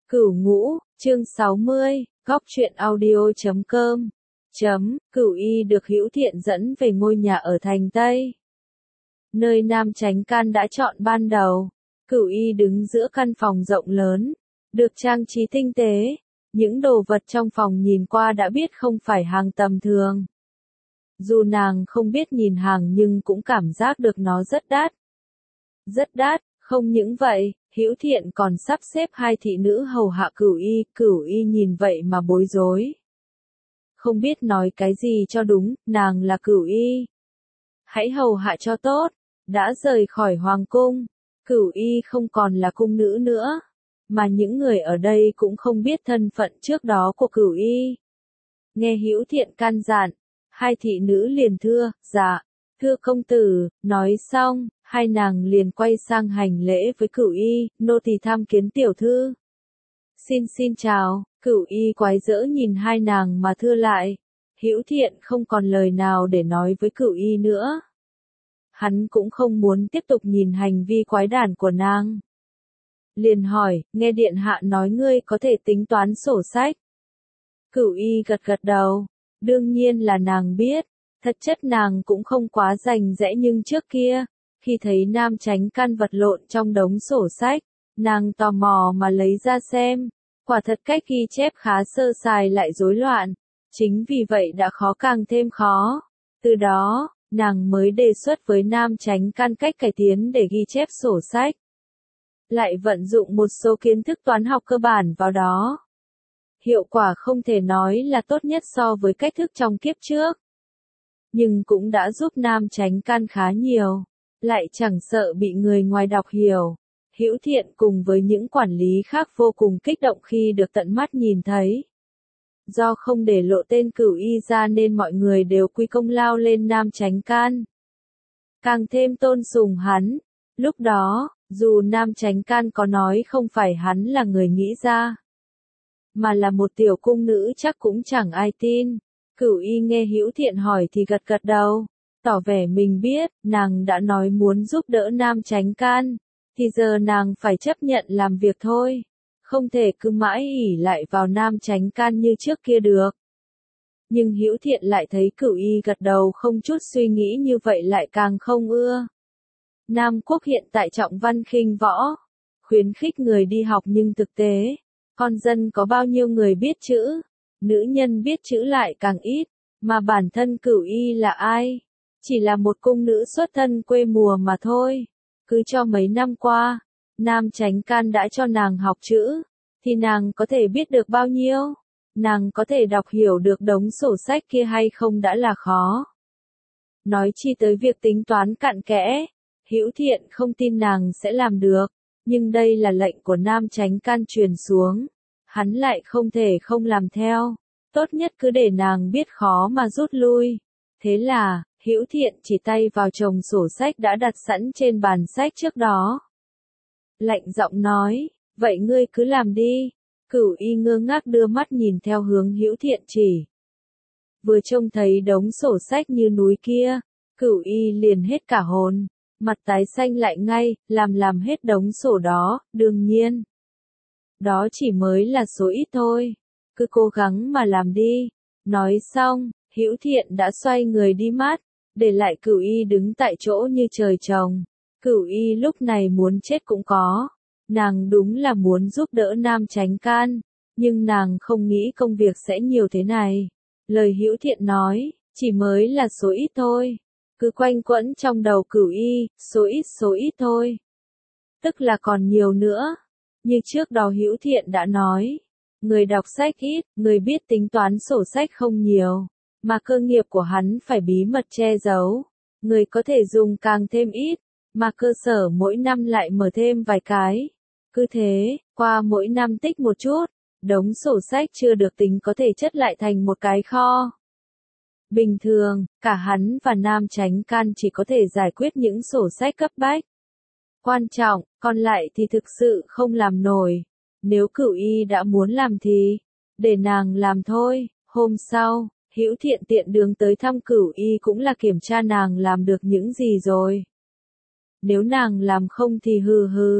Cửu Ngũ, chương 60, góc truyện audio.com. Cửu Y được Hữu Thiện dẫn về ngôi nhà ở thành Tây, nơi Nam Chánh Can đã chọn ban đầu. Cửu Y đứng giữa căn phòng rộng lớn, được trang trí tinh tế. Những đồ vật trong phòng nhìn qua đã biết không phải hàng tầm thường. Dù nàng không biết nhìn hàng nhưng cũng cảm giác được nó rất đắt. Rất đắt, không những vậy, Hữu Thiện còn sắp xếp hai thị nữ hầu hạ Cửu Y nhìn vậy mà bối rối. Không biết nói cái gì cho đúng, nàng là Cửu Y. Hãy hầu hạ cho tốt. Đã rời khỏi hoàng cung, Cửu Y không còn là cung nữ nữa, mà những người ở đây cũng không biết thân phận trước đó của Cửu Y. Nghe Hữu Thiện can dặn, hai thị nữ liền thưa, dạ, thưa công tử. Nói xong, hai nàng liền quay sang hành lễ với Cửu Y, nô tỳ tham kiến tiểu thư. Xin chào. Cửu Y quái dỡ nhìn hai nàng mà thưa lại. Hữu Thiện không còn lời nào để nói với Cửu Y nữa. Hắn cũng không muốn tiếp tục nhìn hành vi quái đản của nàng. Liền hỏi, nghe điện hạ nói ngươi có thể tính toán sổ sách. Cửu Y gật đầu. Đương nhiên là nàng biết. Thật chất nàng cũng không quá rành rẽ, nhưng trước kia, khi thấy Nam Chánh Can vật lộn trong đống sổ sách, nàng tò mò mà lấy ra xem. Quả thật cách ghi chép khá sơ sài lại rối loạn. Chính vì vậy đã khó càng thêm khó. Từ đó, nàng mới đề xuất với Nam Chánh Can cách cải tiến để ghi chép sổ sách. Lại vận dụng một số kiến thức toán học cơ bản vào đó. Hiệu quả không thể nói là tốt nhất so với cách thức trong kiếp trước. Nhưng cũng đã giúp Nam Chánh Can khá nhiều. Lại chẳng sợ bị người ngoài đọc hiểu. Hữu Thiện cùng với những quản lý khác vô cùng kích động khi được tận mắt nhìn thấy. Do không để lộ tên Cửu Y ra nên mọi người đều quy công lao lên Nam Chánh Can. Càng thêm tôn sùng hắn. Lúc đó, dù Nam Chánh Can có nói không phải hắn là người nghĩ ra, mà là một tiểu cung nữ chắc cũng chẳng ai tin. Cửu Y nghe Hữu Thiện hỏi thì gật đầu, tỏ vẻ mình biết, nàng đã nói muốn giúp đỡ Nam Chánh Can, thì giờ nàng phải chấp nhận làm việc thôi. Không thể cứ mãi ỷ lại vào Nam Chánh Can như trước kia được. Nhưng Hữu Thiện lại thấy Cửu Y gật đầu không chút suy nghĩ như vậy lại càng không ưa. Nam Quốc hiện tại trọng văn khinh võ, khuyến khích người đi học, nhưng thực tế, con dân có bao nhiêu người biết chữ, nữ nhân biết chữ lại càng ít, mà bản thân Cửu Y là ai? Chỉ là một cung nữ xuất thân quê mùa mà thôi. Cứ cho mấy năm qua, Nam Chánh Can đã cho nàng học chữ, thì nàng có thể biết được bao nhiêu? Nàng có thể đọc hiểu được đống sổ sách kia hay không đã là khó. Nói chi tới việc tính toán cặn kẽ, Hữu Thiện không tin nàng sẽ làm được, nhưng đây là lệnh của Nam Chánh Can truyền xuống, hắn lại không thể không làm theo. Tốt nhất cứ để nàng biết khó mà rút lui. Thế là, Hữu Thiện chỉ tay vào chồng sổ sách đã đặt sẵn trên bàn sách trước đó. Lạnh giọng nói, vậy ngươi cứ làm đi. Cửu Y ngơ ngác đưa mắt nhìn theo hướng Hữu Thiện chỉ. Vừa trông thấy đống sổ sách như núi kia, Cửu Y liền hết cả hồn, mặt tái xanh lại ngay, làm hết đống sổ đó, đương nhiên. Đó chỉ mới là số ít thôi, cứ cố gắng mà làm đi. Nói xong, Hữu Thiện đã xoay người đi mất, để lại Cửu Y đứng tại chỗ như trời trồng. Cửu Y lúc này muốn chết cũng có. Nàng đúng là muốn giúp đỡ Nam Chánh Can, nhưng nàng không nghĩ công việc sẽ nhiều thế này. Lời Hữu Thiện nói, chỉ mới là số ít thôi. Cứ quanh quẩn trong đầu Cửu Y, số ít thôi. Tức là còn nhiều nữa. Như trước đó Hữu Thiện đã nói, người đọc sách ít, người biết tính toán sổ sách không nhiều, mà cơ nghiệp của hắn phải bí mật che giấu. Người có thể dùng càng thêm ít, mà cơ sở mỗi năm lại mở thêm vài cái. Cứ thế, qua mỗi năm tích một chút, đống sổ sách chưa được tính có thể chất lại thành một cái kho. Bình thường, cả hắn và Nam Chánh Can chỉ có thể giải quyết những sổ sách cấp bách. Quan trọng, còn lại thì thực sự không làm nổi. Nếu Cửu Y đã muốn làm thì, để nàng làm thôi. Hôm sau, Hữu Thiện tiện đường tới thăm Cửu Y cũng là kiểm tra nàng làm được những gì rồi. Nếu nàng làm không thì hừ,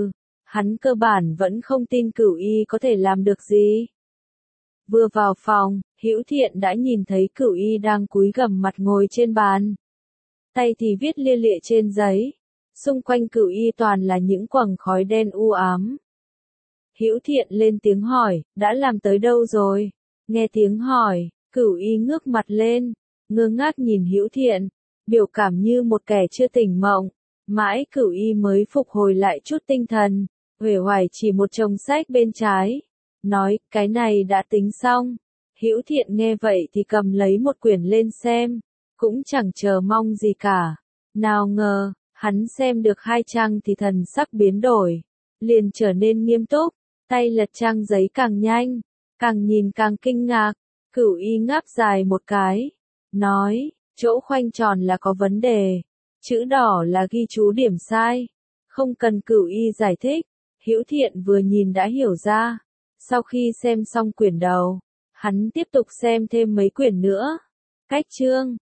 Hắn cơ bản vẫn không tin Cửu Y có thể làm được gì. Vừa vào phòng, Hữu Thiện đã nhìn thấy Cửu Y đang cúi gằm mặt ngồi trên bàn. Tay thì viết lia lịa trên giấy. Xung quanh Cửu Y toàn là những quầng khói đen u ám. Hữu Thiện lên tiếng hỏi, đã làm tới đâu rồi? Nghe tiếng hỏi, Cửu Y ngước mặt lên, ngơ ngác nhìn Hữu Thiện, biểu cảm như một kẻ chưa tỉnh mộng. Mãi Cửu Y mới phục hồi lại chút tinh thần, uể oải chỉ một chồng sách bên trái, nói, cái này đã tính xong. Hữu Thiện nghe vậy thì cầm lấy một quyển lên xem, cũng chẳng chờ mong gì cả. Nào ngờ, hắn xem được 2 trang thì thần sắc biến đổi, liền trở nên nghiêm túc, tay lật trang giấy càng nhanh, càng nhìn càng kinh ngạc. Cửu Y ngáp dài một cái, nói, chỗ khoanh tròn là có vấn đề, chữ đỏ là ghi chú điểm sai, không cần Cửu Y giải thích. Hữu Thiện vừa nhìn đã hiểu ra. Sau khi xem xong quyển đầu, hắn tiếp tục xem thêm mấy quyển nữa. Cách chương